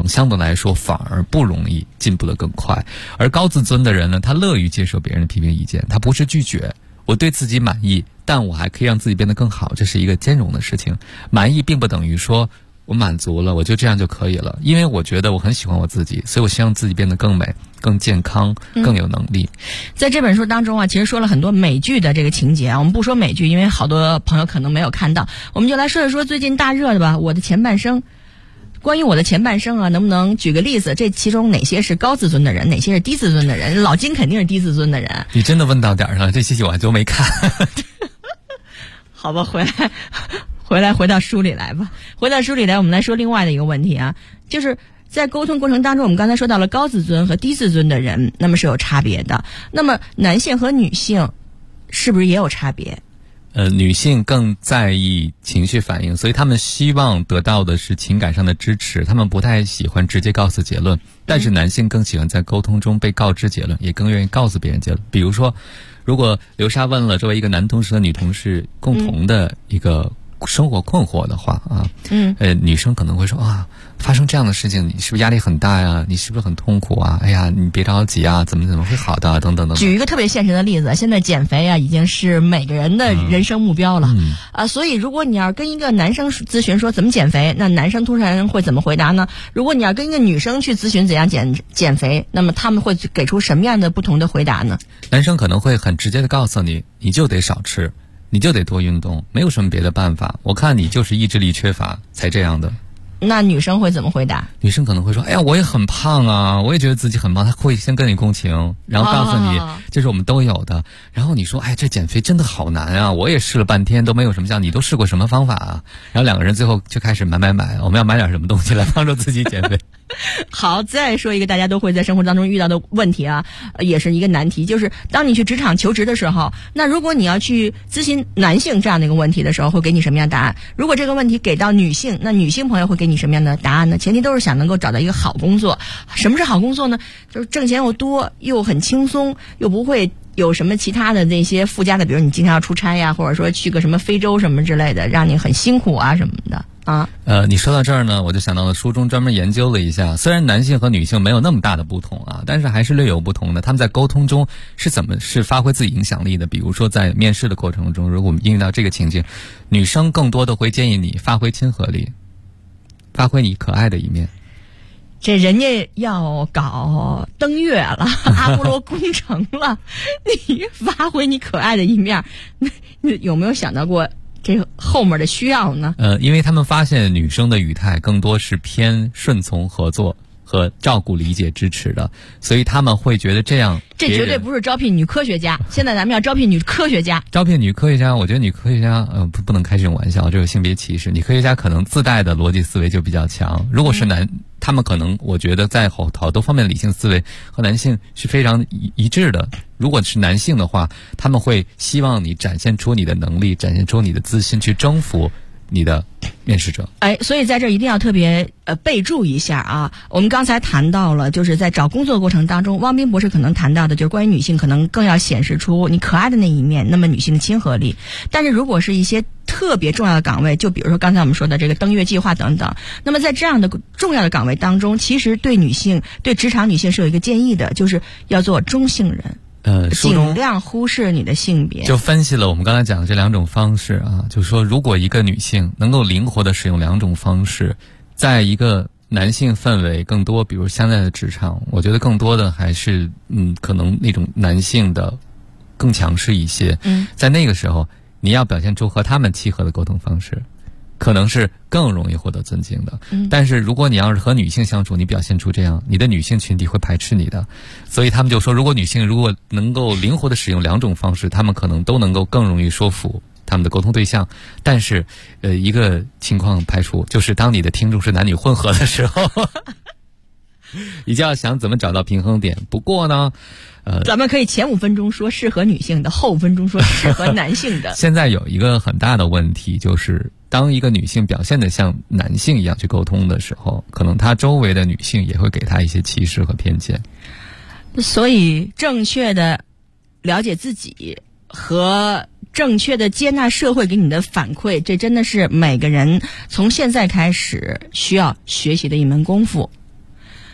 能相对来说反而不容易进步得更快。而高自尊的人呢，他乐于接受别人的批评意见，他不是拒绝，我对自己满意，但我还可以让自己变得更好，这是一个兼容的事情。满意并不等于说我满足了，我就这样就可以了，因为我觉得我很喜欢我自己，所以我希望自己变得更美、更健康、更有能力。 在这本书当中啊，其实说了很多美剧的这个情节啊，我们不说美剧，因为好多朋友可能没有看到，我们就来说一说最近大热的吧，我的前半生。关于我的前半生啊，能不能举个例子？这其中哪些是高自尊的人，哪些是低自尊的人？老金肯定是低自尊的人。 你真的问到点儿上了，这些我还都没看。 好吧，回到书里来吧。回到书里来，我们来说另外的一个问题啊，就是在沟通过程当中，我们刚才说到了高自尊和低自尊的人，那么是有差别的。那么男性和女性是不是也有差别？ 女性更在意情绪反应，所以她们希望得到的是情感上的支持，她们不太喜欢直接告诉结论。但是男性更喜欢在沟通中被告知结论，也更愿意告诉别人结论。比如说，如果刘莎问了作为一个男同事和女同事共同的一个生活困惑的话啊，女生可能会说啊，发生这样的事情，你是不是压力很大呀？你是不是很痛苦啊？哎呀，你别着急啊，怎么会好的啊，等等等等。 举一个特别现实的例子，现在减肥啊，已经是每个人的人生目标了所以如果你要跟一个男生咨询说怎么减肥，那男生通常会怎么回答呢？如果你要跟一个女生去咨询怎样减肥，那么他们会给出什么样的不同的回答呢？ 男生可能会很直接的告诉你，你就得少吃，你就得多运动，没有什么别的办法，我看你就是意志力缺乏才这样的。 那女生会怎么回答？ 女生可能会说，哎呀，我也很胖啊，我也觉得自己很胖。她会先跟你共情，然后告诉你这是我们都有的。然后你说，哎，这减肥真的好难啊，我也试了半天都没有什么效，你都试过什么方法啊？然后两个人最后就开始买，我们要买点什么东西来帮助自己减肥。 好，再说一个大家都会在生活当中遇到的问题啊，也是一个难题，就是当你去职场求职的时候，那如果你要去咨询男性这样的一个问题的时候，会给你什么样的答案？如果这个问题给到女性，那女性朋友会给你什么样的答案呢？前提都是想能够找到一个好工作。什么是好工作呢？就是挣钱又多，又很轻松，又不会有什么其他的那些附加的，比如你经常要出差呀，或者说去个什么非洲什么之类的，让你很辛苦啊什么的啊。 你说到这儿呢，我就想到了书中专门研究了一下，虽然男性和女性没有那么大的不同啊，但是还是略有不同的。他们在沟通中是发挥自己影响力的。比如说在面试的过程中，如果我们应用到这个情境，女生更多的会建议你发挥亲和力，发挥你可爱的一面。 这人家要搞登月了，阿波罗工程了，你发挥你可爱的一面，有没有想到过这后面的需要呢？ 因为他们发现女生的语态更多是偏顺从、合作和照顾、理解、支持的，所以他们会觉得这样。 这绝对不是招聘女科学家，现在咱们要招聘女科学家。 招聘女科学家，我觉得女科学家不能开这种玩笑，这有性别歧视。女科学家可能自带的逻辑思维就比较强，如果是他们可能我觉得在好多方面的理性思维和男性是非常一致的。如果是男性的话，他们会希望你展现出你的能力，展现出你的自信，去征服你的面试者。 所以在这儿一定要特别备注一下啊。我们刚才谈到了，就是在找工作过程当中，汪斌博士可能谈到的就是关于女性可能更要显示出你可爱的那一面，那么女性的亲和力。但是如果是一些特别重要的岗位，就比如说刚才我们说的这个登月计划等等，那么在这样的重要的岗位当中，其实对职场女性是有一个建议的，就是要做中性人。尽量忽视你的性别， 就分析了我们刚才讲的这两种方式啊，就是说如果一个女性能够灵活的使用两种方式，在一个男性氛围更多，比如现在的职场，我觉得更多的还是可能那种男性的更强势一些。在那个时候，你要表现出和他们契合的沟通方式，可能是更容易获得尊敬的。但是如果你要是和女性相处，你表现出这样，你的女性群体会排斥你的。所以他们就说，如果女性如果能够灵活的使用两种方式，他们可能都能够更容易说服他们的沟通对象。但是一个情况排除，就是当你的听众是男女混合的时候你就要想怎么找到平衡点。不过呢咱们可以前5分钟说适合女性的，后5分钟说适合男性的。 现在有一个很大的问题，就是当一个女性表现得像男性一样去沟通的时候，可能她周围的女性也会给她一些歧视和偏见。 所以正确的了解自己和正确的接纳社会给你的反馈，这真的是每个人从现在开始需要学习的一门功夫。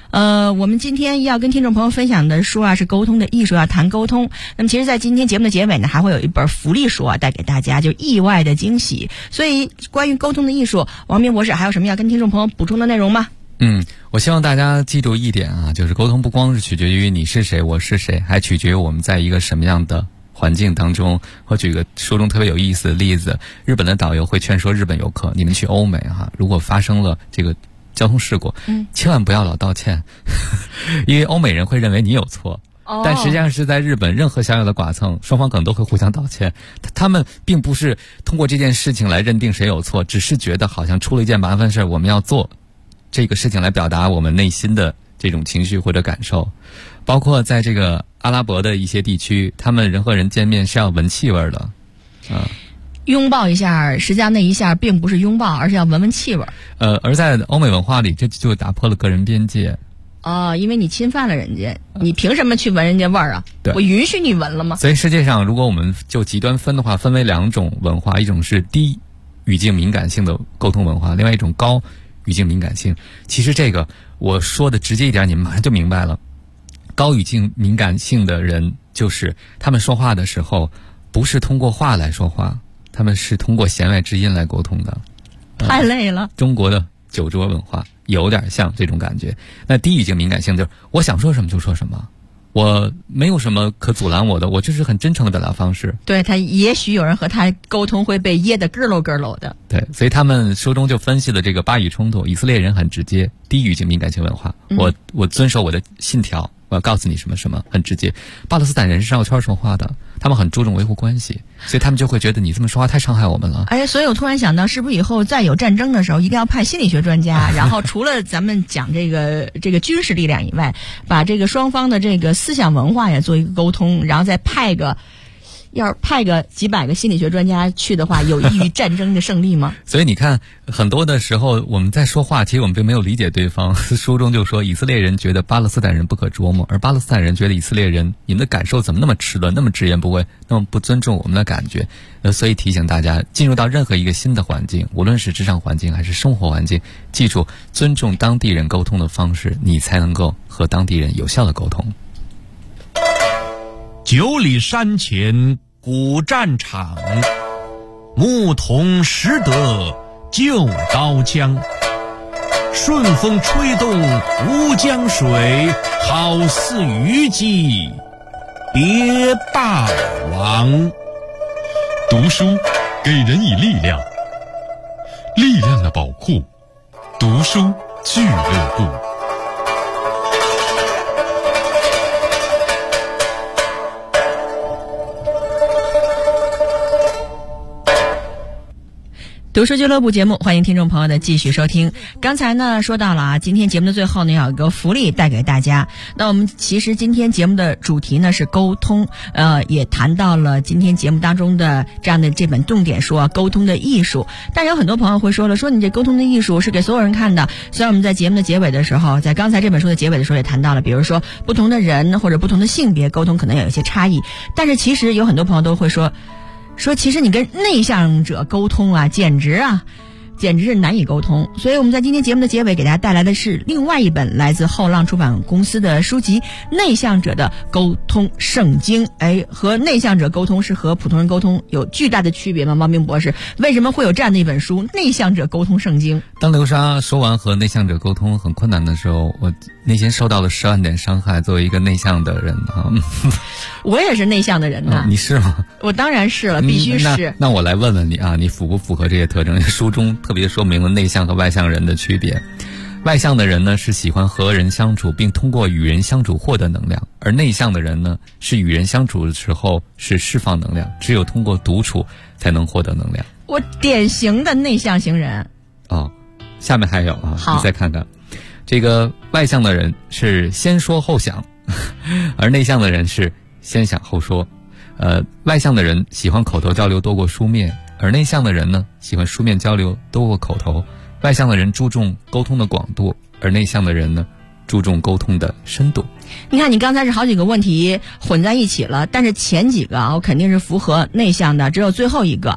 我们今天要跟听众朋友分享的书啊是沟通的艺术，要谈沟通。那么其实在今天节目的结尾呢，还会有一本福利书啊带给大家，就意外的惊喜。所以关于沟通的艺术，王明博士还有什么要跟听众朋友补充的内容吗？ 我希望大家记住一点啊，就是沟通不光是取决于你是谁我是谁，还取决于我们在一个什么样的环境当中。我举个书中特别有意思的例子，日本的导游会劝说日本游客，你们去欧美如果发生了这个交通事故，千万不要老道歉，因为欧美人会认为你有错。但实际上是在日本，任何小小的剐蹭，双方可能都会互相道歉。他们并不是通过这件事情来认定谁有错，只是觉得好像出了一件麻烦事，我们要做这个事情来表达我们内心的这种情绪或者感受。包括在这个阿拉伯的一些地区，他们人和人见面是要闻气味的， 拥抱一下，实际上那一下并不是拥抱，而是要闻闻气味。 而在欧美文化里，这就打破了个人边界。 因为你侵犯了人家，你凭什么去闻人家味儿啊？ 对， 我允许你闻了吗？ 所以世界上，如果我们就极端分的话，分为2种文化，一种是低语境敏感性的沟通文化，另外一种高语境敏感性。其实这个我说的直接一点，你们马上就明白了。高语境敏感性的人，就是他们说话的时候不是通过话来说话，他们是通过弦外之音来沟通的。 太累了。 中国的酒桌文化有点像这种感觉。那低语境敏感性就是我想说什么就说什么，我没有什么可阻拦我的，我就是很真诚的表达方式。 对，他也许有人和他沟通会被噎得咯喽咯喽的。 对，所以他们书中就分析了这个巴以冲突。以色列人很直接，低语境敏感性文化，我遵守我的信条，我要告诉你什么什么，很直接。巴勒斯坦人是绕圈说话的，他们很注重维护关系，所以他们就会觉得你这么说话太伤害我们了。 所以我突然想到，是不是以后再有战争的时候，一定要派心理学专家，然后除了咱们讲这个军事力量以外，把这个双方的这个思想文化也做一个沟通，然后再要是派个几百个心理学专家去的话，有益于战争的胜利吗？ 所以你看，很多的时候我们在说话，其实我们并没有理解对方。书中就说，以色列人觉得巴勒斯坦人不可捉摸，而巴勒斯坦人觉得以色列人，你们的感受怎么那么迟钝，那么直言不讳，那么不尊重我们的感觉。所以提醒大家，进入到任何一个新的环境，无论是职场环境还是生活环境，记住尊重当地人沟通的方式，你才能够和当地人有效的沟通。 9里山前古战场，牧童识得旧刀枪。顺风吹动吴江水，好似虞姬别霸王。 读书给人以力量，力量的宝库，读书俱乐部。 读书俱乐部节目，欢迎听众朋友的继续收听。刚才呢说到了今天节目的最后呢，有一个福利带给大家。那我们其实今天节目的主题呢是沟通，也谈到了今天节目当中的这样的这本重点书沟通的艺术。但有很多朋友会说了，说你这沟通的艺术是给所有人看的。虽然我们在节目的结尾的时候，在刚才这本书的结尾的时候也谈到了，比如说不同的人或者不同的性别沟通可能有一些差异，但是其实有很多朋友都会说其实你跟内向者沟通简直是难以沟通。所以我们在今天节目的结尾给大家带来的是另外一本来自后浪出版公司的书籍《内向者的沟通圣经》。和内向者沟通是和普通人沟通有巨大的区别吗？毛明博士，为什么会有这样的一本书《内向者沟通圣经》？ 当流沙说完和内向者沟通很困难的时候，我内心受到了10万点伤害。作为一个内向的人我也是内向的人呐。 你是吗？ 我当然是了，必须是。 那我来问问你你符不符合这些特征？书中特别说明了内向和外向人的区别。外向的人呢是喜欢和人相处，并通过与人相处获得能量，而内向的人呢是与人相处的时候是释放能量，只有通过独处才能获得能量。 我典型的内向型人。 下面还有你再看看，这个外向的人是先说后想，而内向的人是先想后说。外向的人喜欢口头交流多过书面，而内向的人呢喜欢书面交流多过口头。外向的人注重沟通的广度，而内向的人呢注重沟通的深度。 你看，你刚才是好几个问题混在一起了，但是前几个我肯定是符合内向的，只有最后一个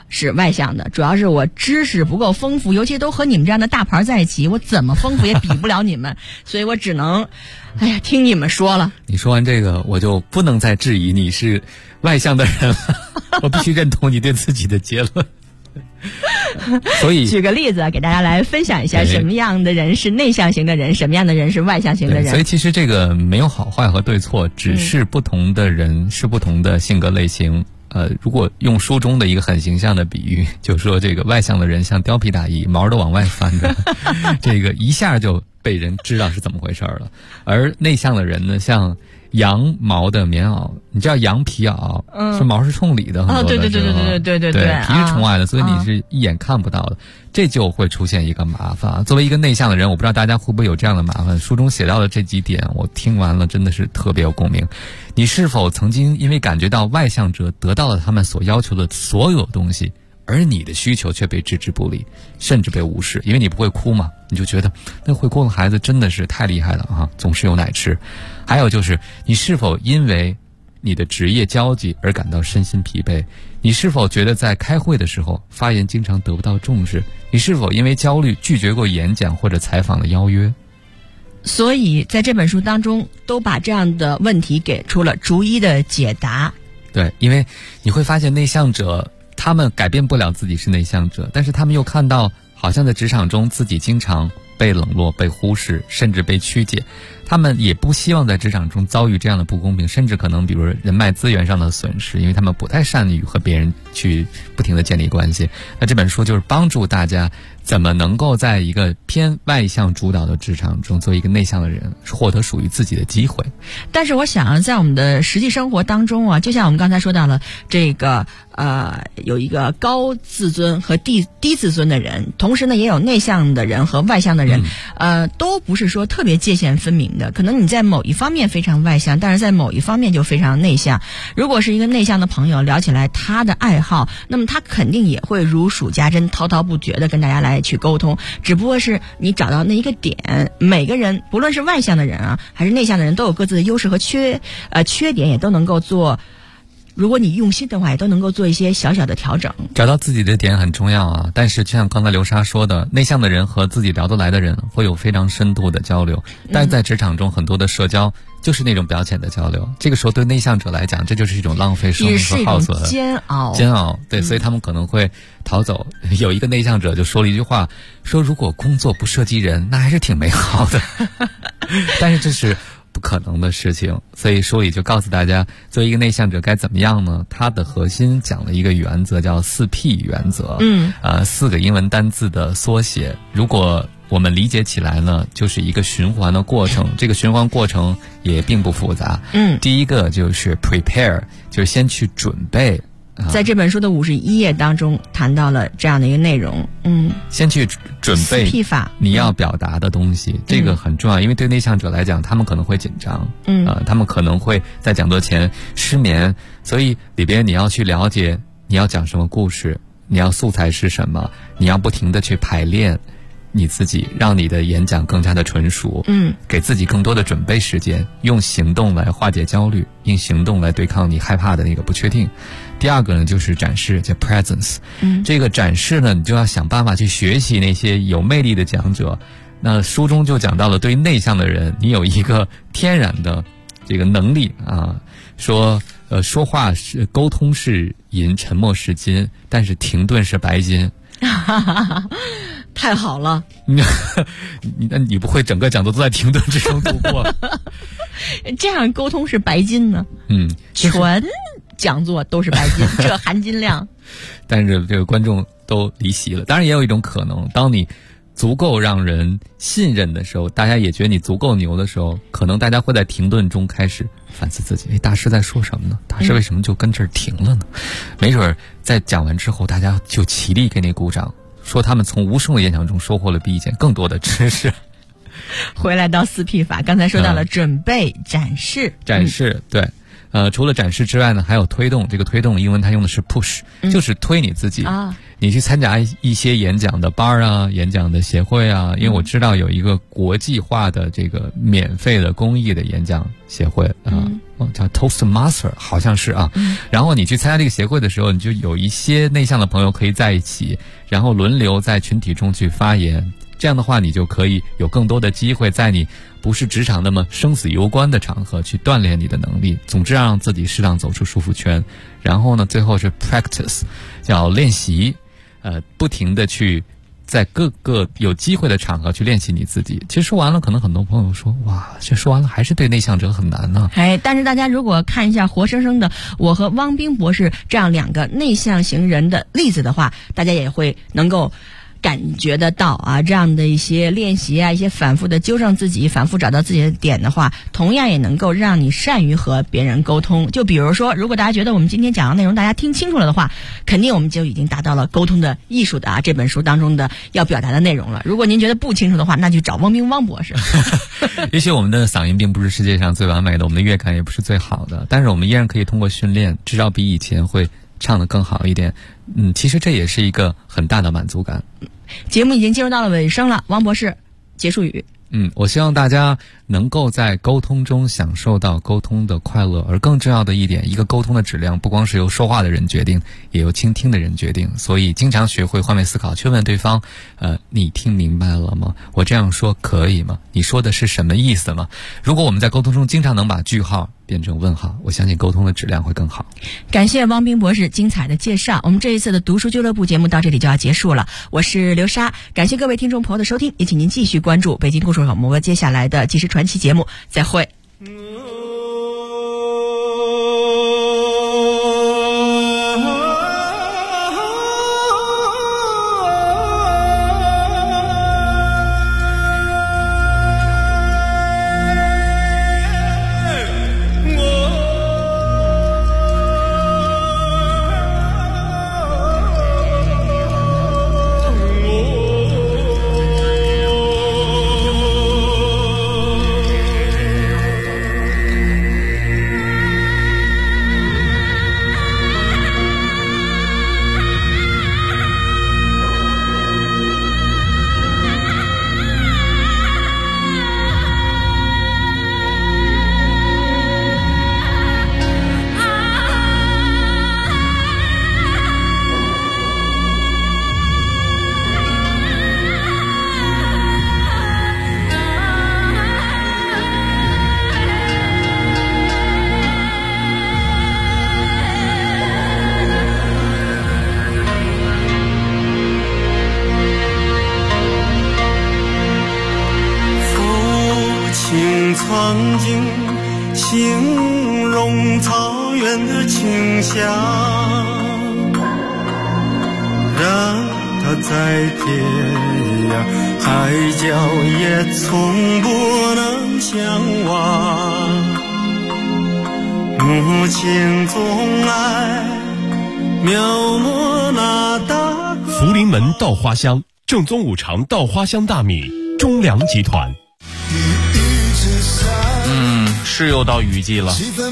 是外向的，主要是我知识不够丰富，尤其都和你们这样的大牌在一起，我怎么丰富也比不了你们，所以我只能，听你们说了。 你说完这个，我就不能再质疑你是外向的人了，我必须认同你对自己的结论。所以举个例子给大家来分享一下，什么样的人是内向型的人，什么样的人是外向型的人。 所以其实这个没有好坏和对错，只是不同的人是不同的性格类型。如果用书中的一个很形象的比喻，就说这个外向的人像貂皮大衣，毛都往外翻着，这个一下就被人知道是怎么回事了。而内向的人呢，像羊毛的棉袄，你知道羊皮袄，是毛是冲里的，很多的时候， 对， 皮是冲外的，所以你是一眼看不到的，这就会出现一个麻烦。作为一个内向的人，我不知道大家会不会有这样的麻烦。书中写到的这几点，我听完了真的是特别有共鸣。你是否曾经因为感觉到外向者得到了他们所要求的所有东西，而你的需求却被置之不理，甚至被无视？因为你不会哭嘛，你就觉得那会哭的孩子真的是太厉害了啊，总是有奶吃。还有就是你是否因为你的职业交际而感到身心疲惫？你是否觉得在开会的时候发言经常得不到重视？你是否因为焦虑拒绝过演讲或者采访的邀约？ 所以在这本书当中都把这样的问题给出了逐一的解答。 对，因为你会发现内向者他们改变不了自己是内向者，但是他们又看到好像在职场中自己经常被冷落、被忽视，甚至被曲解。他们也不希望在职场中遭遇这样的不公平，甚至可能比如人脉资源上的损失，因为他们不太善于和别人去不停地建立关系。那这本书就是帮助大家怎么能够在一个偏外向主导的职场中做一个内向的人，获得属于自己的机会。 但是我想在我们的实际生活当中啊，就像我们刚才说到了这个有一个高自尊和低自尊的人，同时呢也有内向的人和外向的人，都不是说特别界限分明的。可能你在某一方面非常外向，但是在某一方面就非常内向。如果是一个内向的朋友聊起来他的爱好，那么他肯定也会如数家珍、滔滔不绝的跟大家来去沟通，只不过是你找到那一个点。每个人不论是外向的人啊还是内向的人，都有各自的优势和缺点，也都能够做，如果你用心的话也都能够做一些小小的调整。 找到自己的点很重要啊，但是就像刚才刘莎说的，内向的人和自己聊得来的人会有非常深度的交流，但在职场中很多的社交就是那种表浅的交流，这个时候对内向者来讲，这就是一种浪费生命和耗损， 煎熬。对，所以他们可能会逃走。有一个内向者就说了一句话，说如果工作不涉及人，那还是挺美好的。但是这是不可能的事情，所以书里就告诉大家，作为一个内向者该怎么样呢？它的核心讲了一个原则，叫4P 原则。4个英文单字的缩写。如果我们理解起来呢，就是一个循环的过程。这个循环过程也并不复杂。第一个就是 prepare， 就是先去准备。 在这本书的51页当中谈到了这样的一个内容。 先去准备 4P法你要表达的东西，这个很重要，因为对内向者来讲，他们可能会紧张，他们可能会在讲座前失眠，所以里边你要去了解你要讲什么故事，你要素材是什么，你要不停地去排练你自己，让你的演讲更加的纯熟，给自己更多的准备时间，用行动来化解焦虑，用行动来对抗你害怕的那个不确定。第二个呢，就是展示，叫 presence。这个展示呢，你就要想办法去学习那些有魅力的讲者。那书中就讲到了，对于内向的人，你有一个天然的这个能力啊，说说话是沟通是银，沉默是金，但是停顿是白金。 太好了。 你不会整个讲座都在停顿之中度过？ 这样沟通是白金呢？全讲座都是白金，这含金量。 但是这个观众都离席了。当然也有一种可能，当你足够让人信任的时候，大家也觉得你足够牛的时候，可能大家会在停顿中开始反思自己，大师在说什么呢？大师为什么就跟这儿停了呢？没准在讲完之后，大家就齐力给你鼓掌，说他们从无声的演讲中收获了比以前更多的知识。 回来到4P 法，刚才说到了准备、展示， 对。除了展示之外呢，还有推动。这个推动英文它用的是 push，就是推你自己。你去参加一些演讲的班啊，演讲的协会啊，因为我知道有一个国际化的这个免费的公益的演讲协会叫 Toastmaster 好像是啊。然后你去参加这个协会的时候，你就有一些内向的朋友可以在一起，然后轮流在群体中去发言。这样的话，你就可以有更多的机会在你不是职场那么生死攸关的场合去锻炼你的能力。总之让自己适当走出舒服圈。然后呢，最后是 practice， 叫练习，不停的去在各个有机会的场合去练习你自己。其实说完了，可能很多朋友说，哇，这说完了还是对内向者很难呢。 但是大家如果看一下活生生的我和汪冰博士这样2个内向型人的例子的话，大家也会能够感觉得到啊，这样的一些练习啊，一些反复的纠正自己，反复找到自己的点的话，同样也能够让你善于和别人沟通。就比如说，如果大家觉得我们今天讲的内容大家听清楚了的话，肯定我们就已经达到了沟通的艺术的啊这本书当中的要表达的内容了。如果您觉得不清楚的话，那就找汪博士。 也许我们的嗓音并不是世界上最完美的，我们的乐感也不是最好的，但是我们依然可以通过训练，至少比以前会唱得更好一点。其实这也是一个很大的满足感。 节目已经进入到了尾声了，汪博士，结束语。 我希望大家能够在沟通中享受到沟通的快乐，而更重要的一点，一个沟通的质量不光是由说话的人决定，也由倾听的人决定。所以经常学会换位思考，去问对方，你听明白了吗？我这样说可以吗？你说的是什么意思吗？如果我们在沟通中经常能把句号变成问号，我相信沟通的质量会更好。 感谢汪冰博士精彩的介绍。我们这一次的读书俱乐部节目到这里就要结束了，我是刘莎，感谢各位听众朋友的收听，也请您继续关注北京故事广播接下来的纪实传奇节目，再会。 曾经形容草原的清香，让它在天涯海角也从不能相忘。母亲总爱描摹那大福临门稻花香，正宗五常稻花香大米，中粮集团。 是又到雨季了，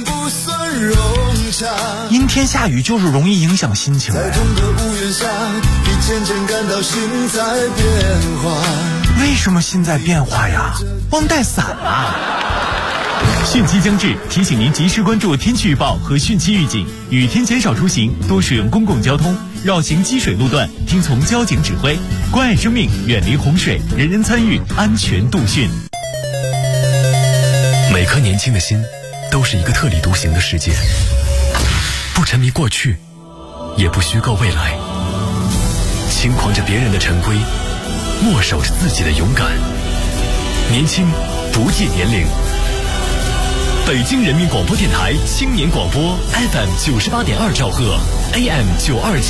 阴天下雨就是容易影响心情。为什么心在变化呀？忘带伞啊！ 汛期将至，提醒您及时关注天气预报和汛期预警，雨天减少出行，多使用公共交通，绕行积水路段，听从交警指挥，关爱生命，远离洪水，人人参与，安全度汛。 每颗年轻的心都是一个特立独行的世界，不沉迷过去，也不虚构未来，轻狂着别人的陈规，默守着自己的勇敢。年轻不计年龄。北京人民广播电台青年广播 FM 98.2兆赫 AM 927